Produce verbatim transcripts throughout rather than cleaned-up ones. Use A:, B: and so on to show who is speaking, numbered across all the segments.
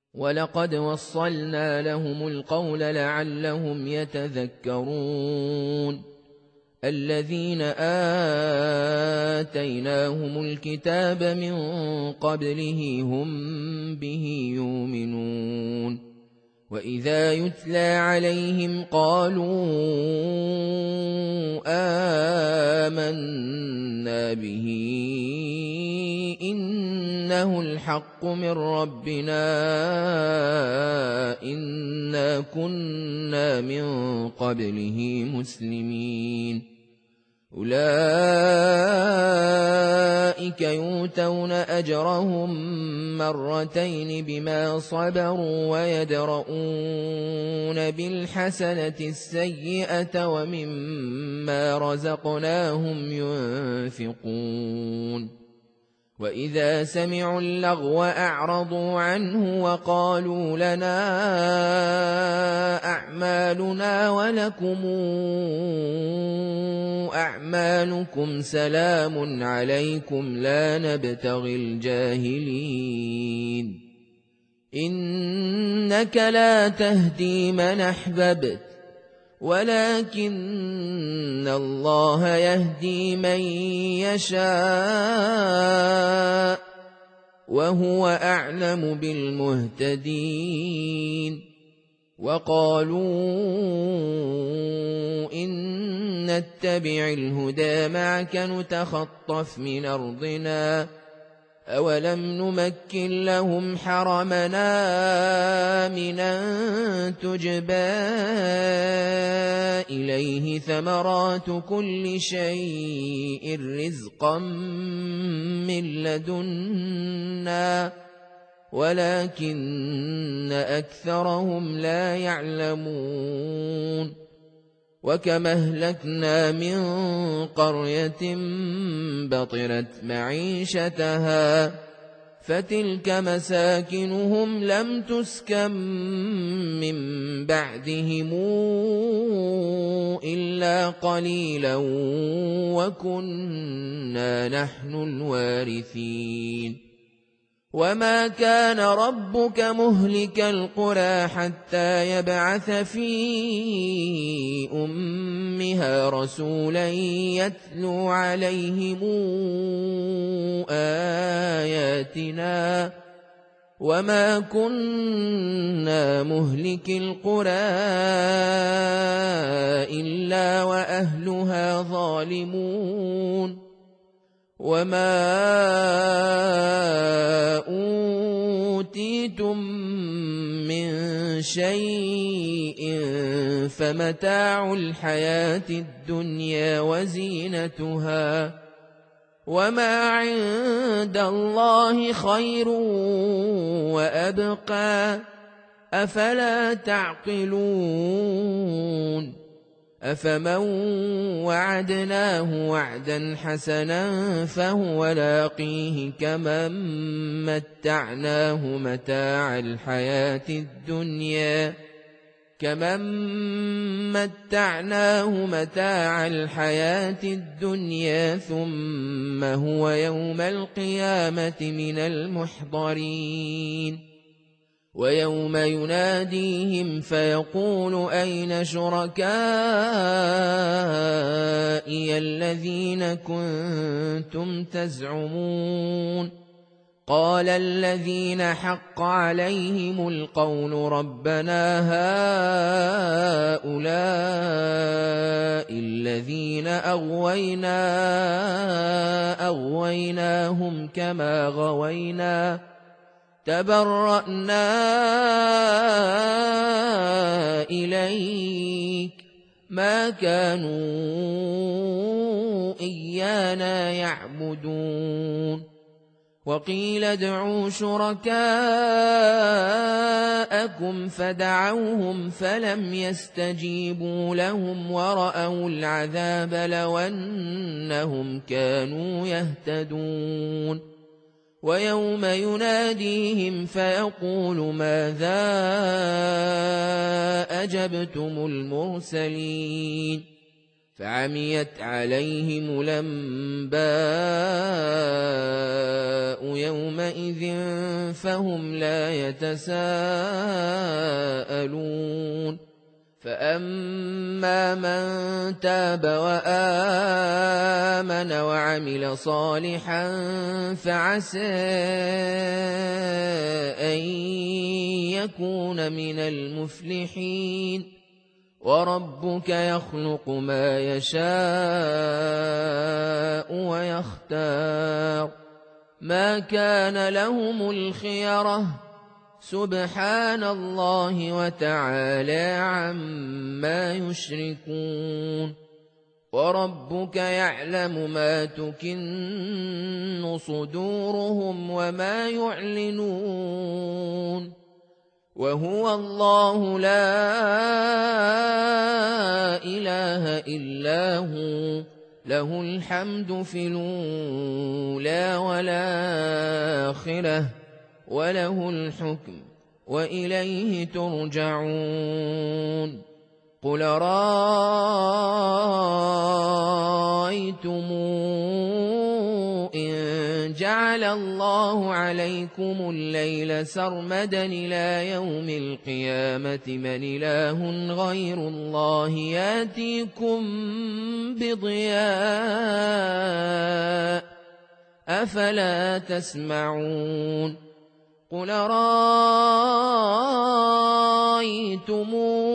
A: ولقد وصلنا لهم القول لعلهم يتذكرون الذين آتيناهم الكتاب من قبله هم به يؤمنون وإذا يتلى عليهم قالوا آمنا به إنه الحق من ربنا إنا كنا من قبله مسلمين أولئك يؤتون أجرهم مرتين بما صبروا ويدرؤون بالحسنة السيئة ومما رزقناهم ينفقون وإذا سمعوا اللغو أعرضوا عنه وقالوا لنا أعمالنا ولكم أعمالكم سلام عليكم لا نبتغي الجاهلين إنك لا تهدي من أحببت ولكن الله يهدي من يشاء وهو أعلم بالمهتدين وقالوا إن نتبع الهدى معك نتخطف من أرضنا أولم نمكن لهم حرمنا آمنا تجبى إليه ثمرات كل شيء رزقا من لدنا ولكن أكثرهم لا يعلمون وكما أهلكنا من قرية بطرت معيشتها فتلك مساكنهم لم تسكن من بعدهم إلا قليلا وكنا نحن الوارثين وما كان ربك مهلك القرى حتى يبعث في أمها رسولا يتلو عليهم آياتنا وما كنا مهلك القرى إلا وأهلها ظالمون وما أوتيتم من شيء فمتاع الحياة الدنيا وزينتها وما عند الله خير وأبقى أفلا تعقلون أفمن وعدناه وعدا حسنا فهو لاقيه كمن متعناه متاع الحياة الدنيا كمن متعناه متاع الحياة الدنيا ثم هو يوم القيامة من المحضرين ويوم يناديهم فيقول أين شركائي الذين كنتم تزعمون قال الذين حق عليهم القول ربنا هؤلاء الذين أغوينا أغويناهم كما غوينا تبرأنا إليك ما كانوا إيانا يعبدون وقيل ادعوا شركاءكم فدعوهم فلم يستجيبوا لهم ورأوا العذاب لو أنهم كانوا يهتدون ويوم يناديهم فيقول ماذا أجبتم المرسلين فعميت عليهم الأنباء يومئذ فهم لا يتساءلون فأما من تاب وآمن وعمل صالحا فعسى أن يكون من المفلحين وربك يخلق ما يشاء ويختار ما كان لهم الخيرة سبحان الله وتعالى عما يشركون وربك يعلم ما تكن صدورهم وما يعلنون وهو الله لا إله إلا هو له الحمد في الأولى والآخرة وله الحكم وإليه ترجعون قل رأيتم إن جعل الله عليكم الليل سرمدا إلى يوم القيامة من إله غير الله ياتيكم بضياء أفلا تسمعون قل رأيتم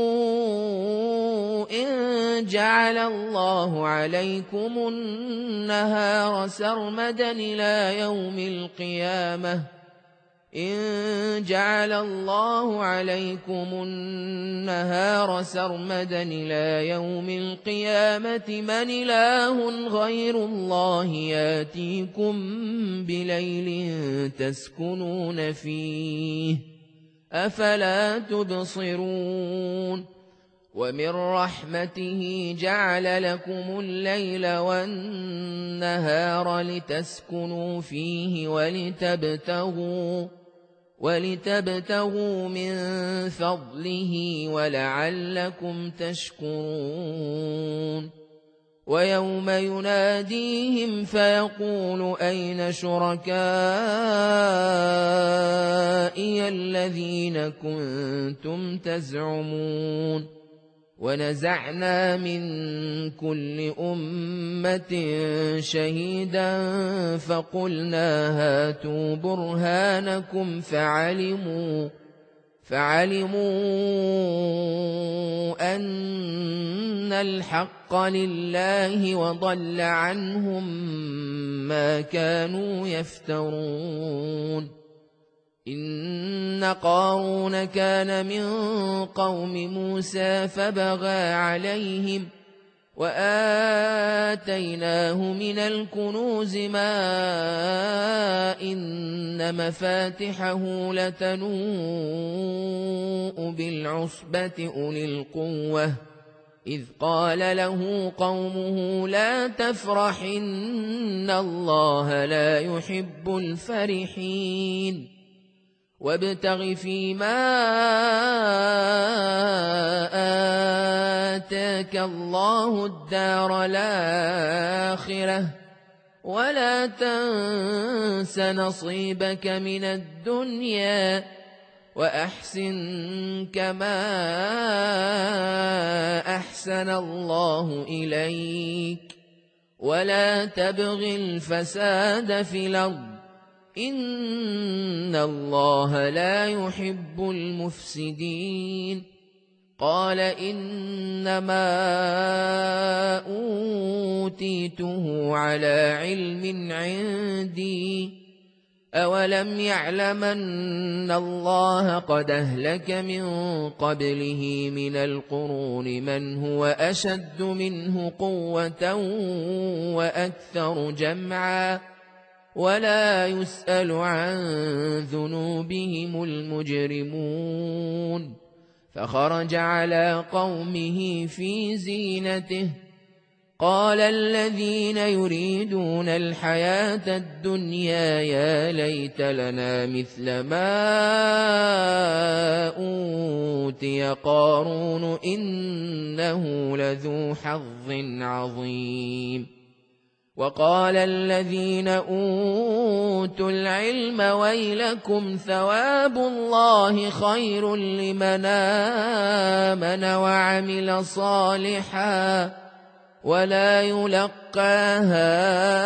A: إن جعل الله عليكم النهار سرمدا إلى يوم القيامة إن جعل الله عليكم النهار سرمدا إلى يوم القيامة من إله غير الله ياتيكم بليل تسكنون فيه أفلا تبصرون ومن رحمته جعل لكم الليل والنهار لتسكنوا فيه ولتبتغوا ولتبتغوا من فضله ولعلكم تشكرون ويوم يناديهم فيقول أين شركائي الذين كنتم تزعمون ونزعنا من كل أمة شهيدا فقلنا هاتوا برهانكم فعلموا فعلموا أن الحق لله وضل عنهم ما كانوا يفترون إن قارون كان من قوم موسى فبغى عليهم وآتيناه من الكنوز ما إن مفاتحه لتنوء بالعصبة أولي القوة إذ قال له قومه لا تفرح إن الله لا يحب الفرحين وابتغ فيما آتاك الله الدار الآخرة ولا تنس نصيبك من الدنيا وأحسن كما أحسن الله إليك ولا تبغ الفساد في الأرض إن الله لا يحب المفسدين قال إنما أوتيته على علم عندي أولم يعلم أن الله قد أهلك من قبله من القرون من هو أشد منه قوة وأكثر جمعا ولا يسأل عن ذنوبهم المجرمون فخرج على قومه في زينته قال الذين يريدون الحياة الدنيا يا ليت لنا مثل ما أوتي قارون إن إنه لذو حظ عظيم. وقال الذين أوتوا العلم ويلكم ثواب الله خير لمن آمن وعمل صالحا ولا يلقاها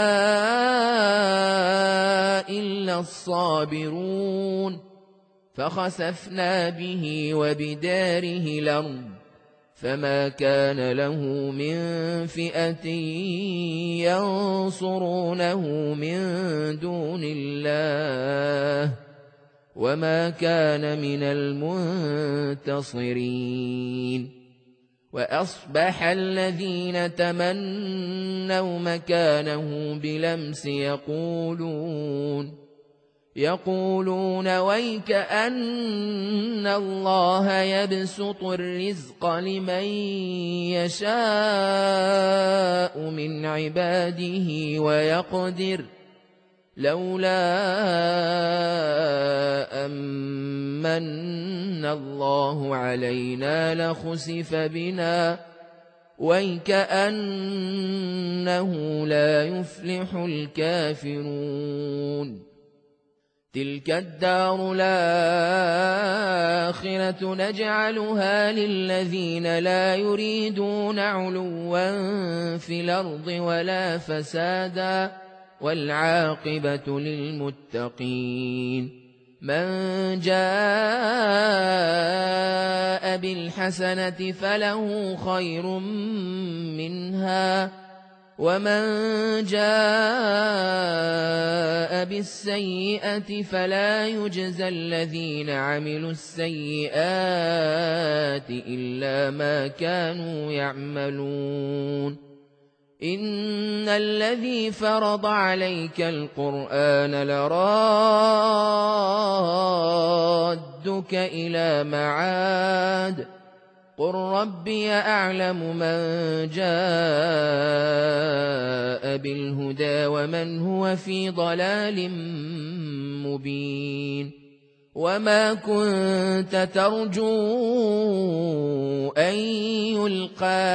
A: إلا الصابرون. فخسفنا به وبداره الأرض فما كان له من فئة ينصرونه من دون الله وما كان من المنتصرين. وأصبح الذين تمنوا مكانه بلمس يقولون يقولون ويك أن الله يبسط الرزق لمن يشاء من عباده ويقدر لولا أمن الله علينا لخسف بنا ويك أنه لا يفلح الكافرون. تلك الدار الآخرة نجعلها للذين لا يريدون علوا في الأرض ولا فسادا والعاقبة للمتقين. من جاء بالحسنة فله خير منها ومن جاء بالسيئة فلا يجزى الذين عملوا السيئات إلا ما كانوا يعملون. إن الذي فرض عليك القرآن لرادك إلى معاد قل ربي أعلم من جاء بالهدى ومن هو في ضلال مبين. وما كنت ترجو أن يلقى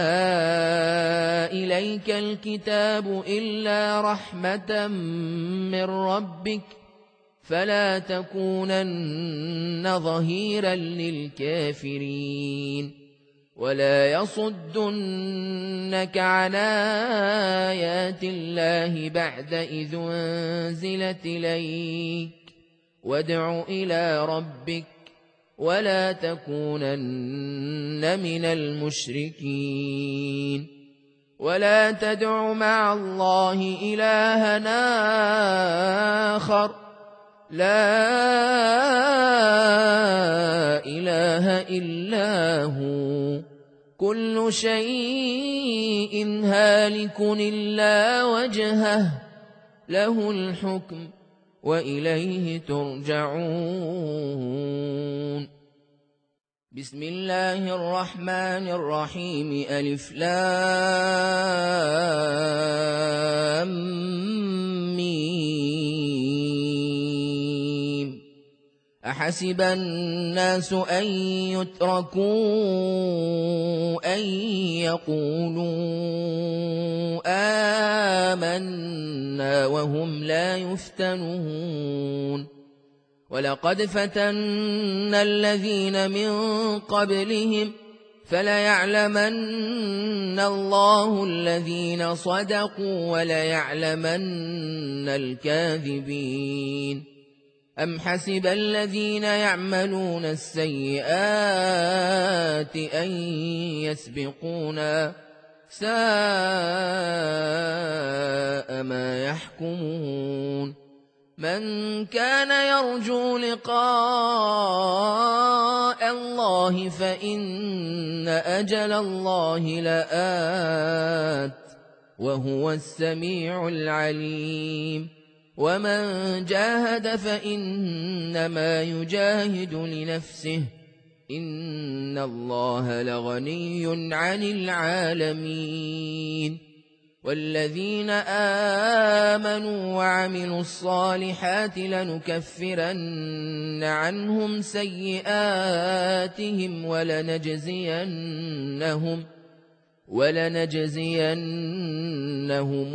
A: إليك الكتاب إلا رحمة من ربك فلا تكونن ظهيرا للكافرين. ولا يصدنك عن آيات الله بعد إذ أنزلت إليك وادع إلى ربك ولا تكونن من المشركين. ولا تدع مع الله إلهنا آخر لا إله إلا هو كل شيء هالك إلا وجهه له الحكم وإليه ترجعون. بسم الله الرحمن الرحيم ألف لام ميم. أحسب الناس أن يتركوا أن يقولوا آمنا وهم لا يفتنون. ولقد فتنا الذين من قبلهم فليعلمن الله الذين صدقوا وليعلمن الكاذبين. أم حسب الذين يعملون السيئات أن يسبقونا ساء ما يحكمون. من كان يرجو لقاء الله فإن أجل الله لآت وهو السميع العليم. ومن جاهد فإنما يجاهد لنفسه إن الله لغني عن العالمين. والذين آمنوا وعملوا الصالحات لنكفرن عنهم سيئاتهم ولنجزينهم ولنجزينهم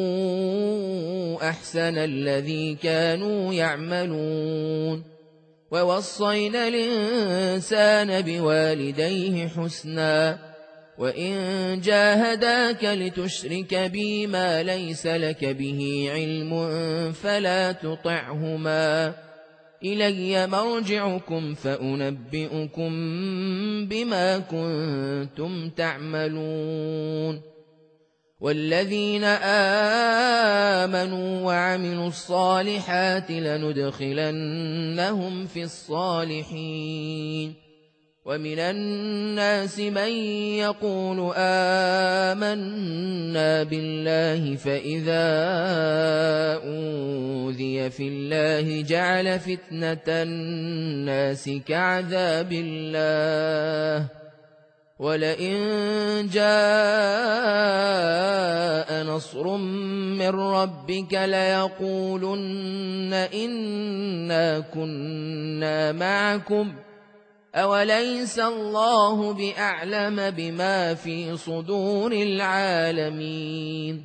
A: أحسن الذي كانوا يعملون ووصينا الإنسان بوالديه حسنا وإن جاهداك لتشرك بي ما ليس لك به علم فلا تطعهما إلي مرجعكم فأنبئكم بما كنتم تعملون والذين آمنوا وعملوا الصالحات لندخلنهم في الصالحين ومن الناس من يقول آمنا بالله فإذا أوذي في الله جعل فتنة الناس كعذاب الله ولئن جاء نصر من ربك ليقولن إنا كنا معكم أوليس الله بأعلم بما في صدور العالمين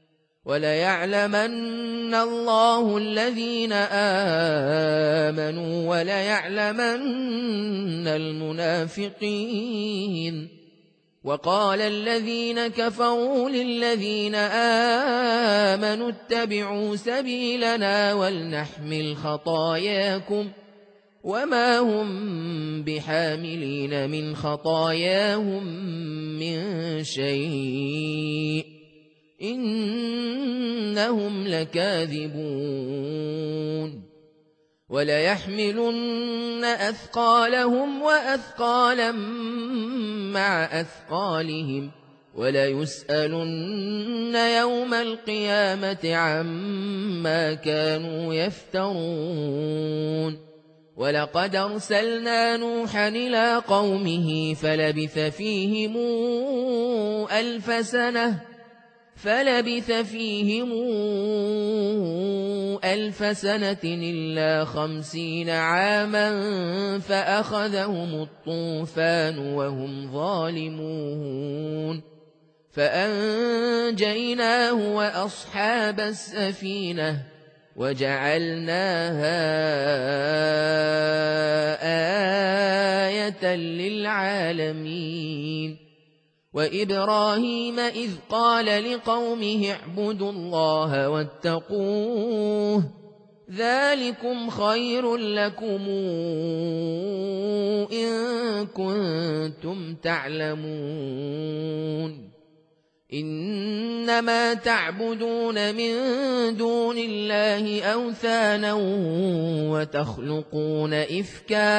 A: وليعلمن الله الذين آمنوا وليعلمن المنافقين وقال الذين كفروا للذين آمنوا اتبعوا سبيلنا ولنحمل خطاياكم وما هم بحاملين من خطاياهم من شيء إنهم لكاذبون وليحملن أثقالهم وأثقالا مع أثقالهم وليسألن يوم القيامة عما كانوا يفترون ولقد أرسلنا نوحا إلى قومه فلبث فيهم ألف سنة فلبث فيهم ألف سنة إلا خمسين عاما فأخذهم الطوفان وهم ظالمون فأنجيناه وأصحاب السفينة وجعلناها آية للعالمين وإبراهيم إذ قال لقومه اعبدوا الله واتقوه ذلكم خير لكم إن كنتم تعلمون إنما تعبدون من دون الله أوثانا وتخلقون إفكا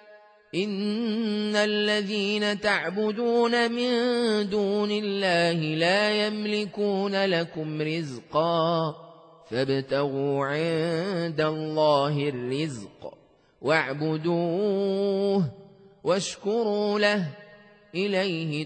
A: إن الذين تعبدون من دون الله لا يملكون لكم رزقا فابتغوا عند الله الرزق واعبدوه واشكروا له إليه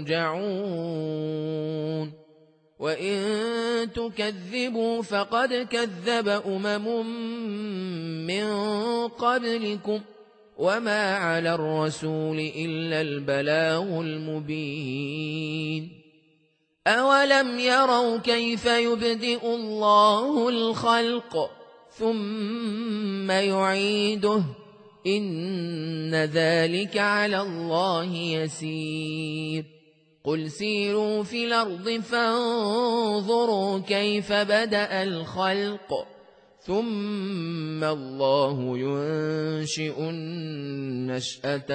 A: ترجعون وإن تكذبوا فقد كذب أمم من قبلكم وما على الرسول إلا البلاغ المبين أولم يروا كيف يبدئ الله الخلق ثم يعيده إن ذلك على الله يسير قل سيروا في الأرض فانظروا كيف بدأ الخلق ثم الله ينشئ النشأة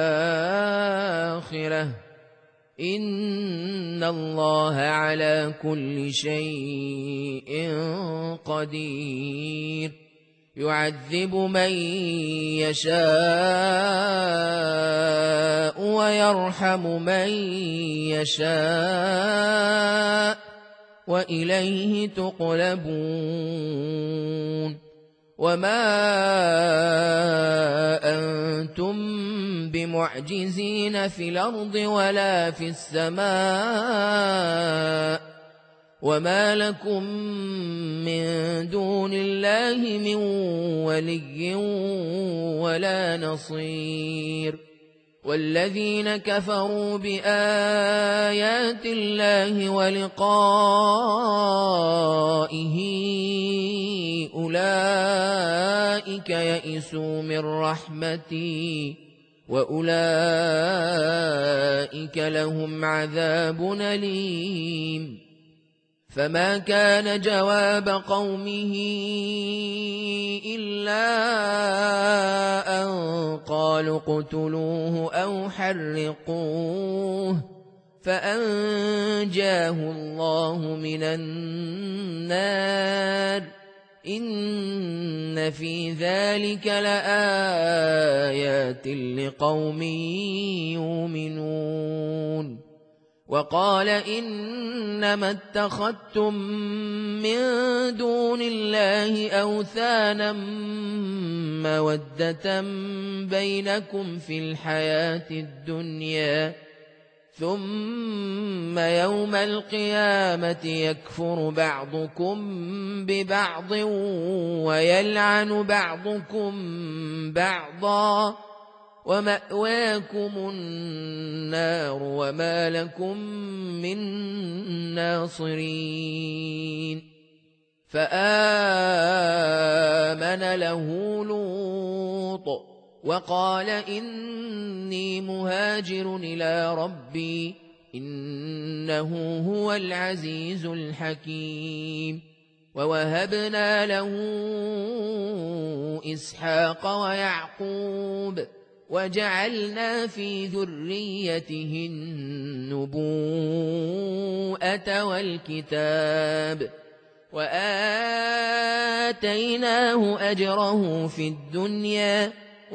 A: الآخرة إن الله على كل شيء قدير يعذب من يشاء ويرحم من يشاء وإليه تقلبون وما أنتم بمعجزين في الأرض ولا في السماء وما لكم من دون الله من ولي ولا نصير والذين كفروا بآيات الله ولقائه أولئك يئسوا من رحمتي وأولئك لهم عذاب أليم فما كان جواب قومه إلا أن قالوا اقتلوه أو حرقوه فأنجاه الله من النار إن في ذلك لآيات لقوم يؤمنون وقال إنما اتخذتم من دون الله أوثانا مودة بينكم في الحياة الدنيا ثم يوم القيامة يكفر بعضكم ببعض ويلعن بعضكم بعضا ومأواكم النار وما لكم من ناصرين فآمن له لوط وقال إني مهاجر إلى ربي إنه هو العزيز الحكيم ووهبنا له إسحاق ويعقوب وجعلنا في ذريته النبوءة والكتاب وآتيناه أجره في الدنيا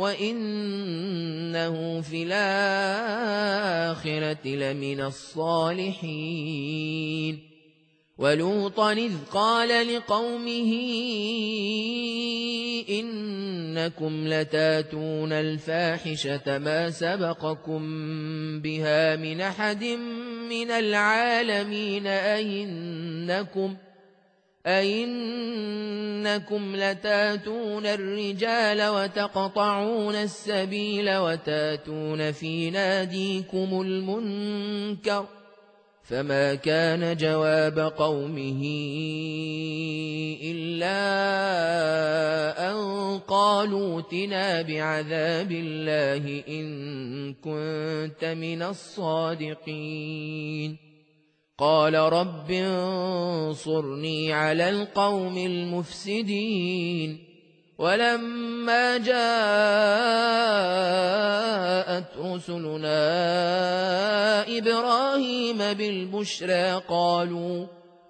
A: وإنه في الآخرة لمن الصالحين ولوطا إذ قال لقومه إنكم لتاتون الفاحشة ما سبقكم بها من أحد من العالمين أئنكم أئنكم لتاتون الرجال وتقطعون السبيل وتاتون في ناديكم المنكر فما كان جواب قومه إلا أن قالوا ائتنا بعذاب الله إن كنت من الصادقين قال رب انصرني على القوم المفسدين ولما جاءت رسلنا إبراهيم بالبشرى قالوا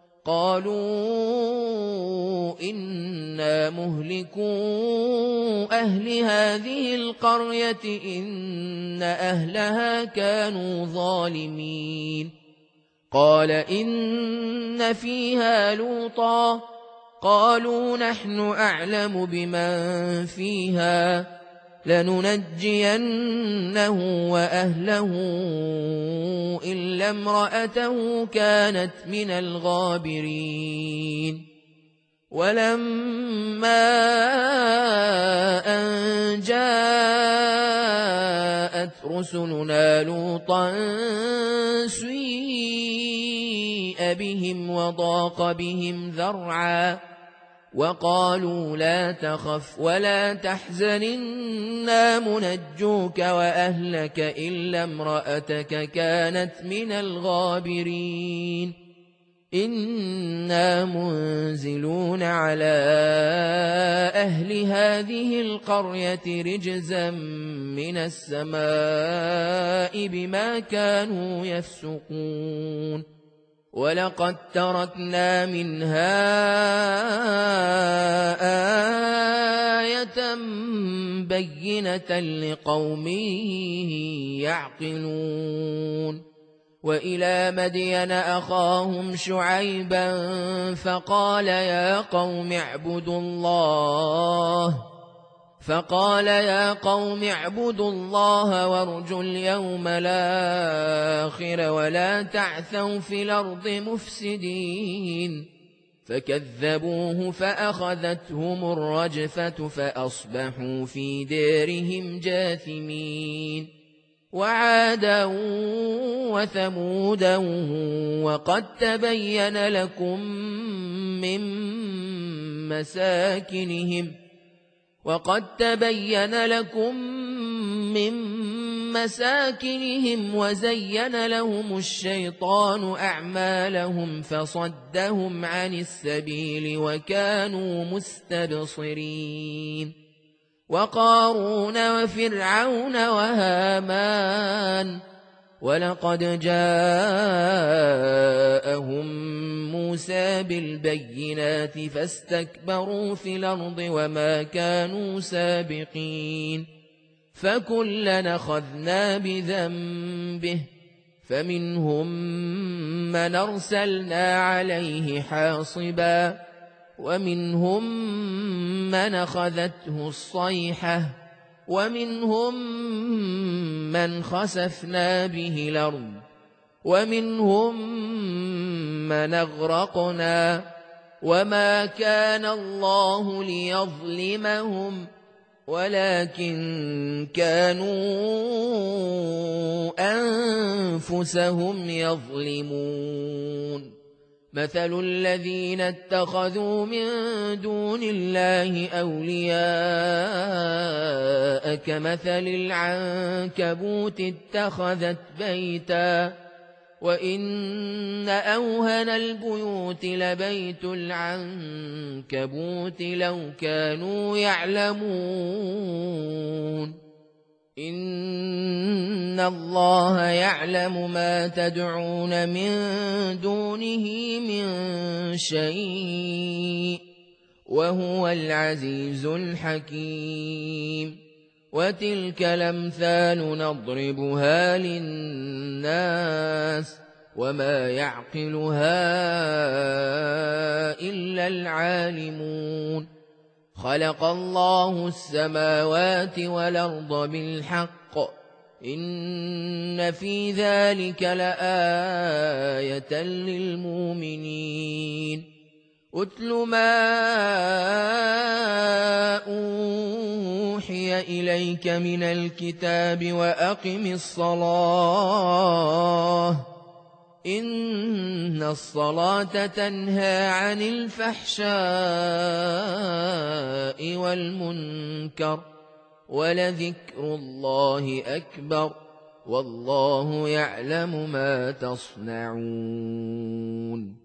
A: قالوا إنا مهلكو أهل هذه القرية إن أهلها كانوا ظالمين قال إن فيها لوطا قالوا نحن أعلم بمن فيها لننجينه وأهله إلا امرأته كانت من الغابرين ولما أن جاءت رسلنا لوطا سيء بهم وضاق بهم ذرعا وقالوا لا تخف ولا تحزن إنا منجوك وأهلك إلا امرأتك كانت من الغابرين إنا منزلون على أهل هذه القرية رجزا من السماء بما كانوا يفسقون ولقد تركنا منها آية بينة لقوم يعقلون وإلى مدين أخاهم شعيبا فقال يا قوم اعبدوا الله فقال يا قوم اعبدوا الله وارجوا اليوم الآخر ولا تعثوا في الأرض مفسدين فكذبوه فأخذتهم الرجفة فأصبحوا في دارهم جاثمين وعادا وثمودا وقد تبين لكم من مساكنهم وقد تبين لكم من مساكنهم وزين لهم الشيطان أعمالهم فصدهم عن السبيل وكانوا مستبصرين وقارون وفرعون وهامان ولقد جاءهم موسى بالبينات فاستكبروا في الأرض وما كانوا سابقين فكلنا أخذنا بذنبه فمنهم من أرسلنا عليه حاصبا ومنهم من أخذته الصيحة ومنهم من خسفنا به الأرض ومنهم من أغرقنا وما كان الله ليظلمهم ولكن كانوا أنفسهم يظلمون مثل الذين اتخذوا من دون الله أولياء كمثل العنكبوت اتخذت بيتا وإن أوهن البيوت لبيت العنكبوت لو كانوا يعلمون إن الله يعلم ما تدعون من دونه من شيء وهو العزيز الحكيم وتلك الأمثال نضربها للناس وما يعقلها إلا العالمون خلق الله السماوات والأرض بالحق إن في ذلك لآية للمؤمنين أتل ما أوحي إليك من الكتاب وأقم الصلاة إن الصلاة تنهى عن الفحشاء والمنكر ولذكر الله أكبر والله يعلم ما تصنعون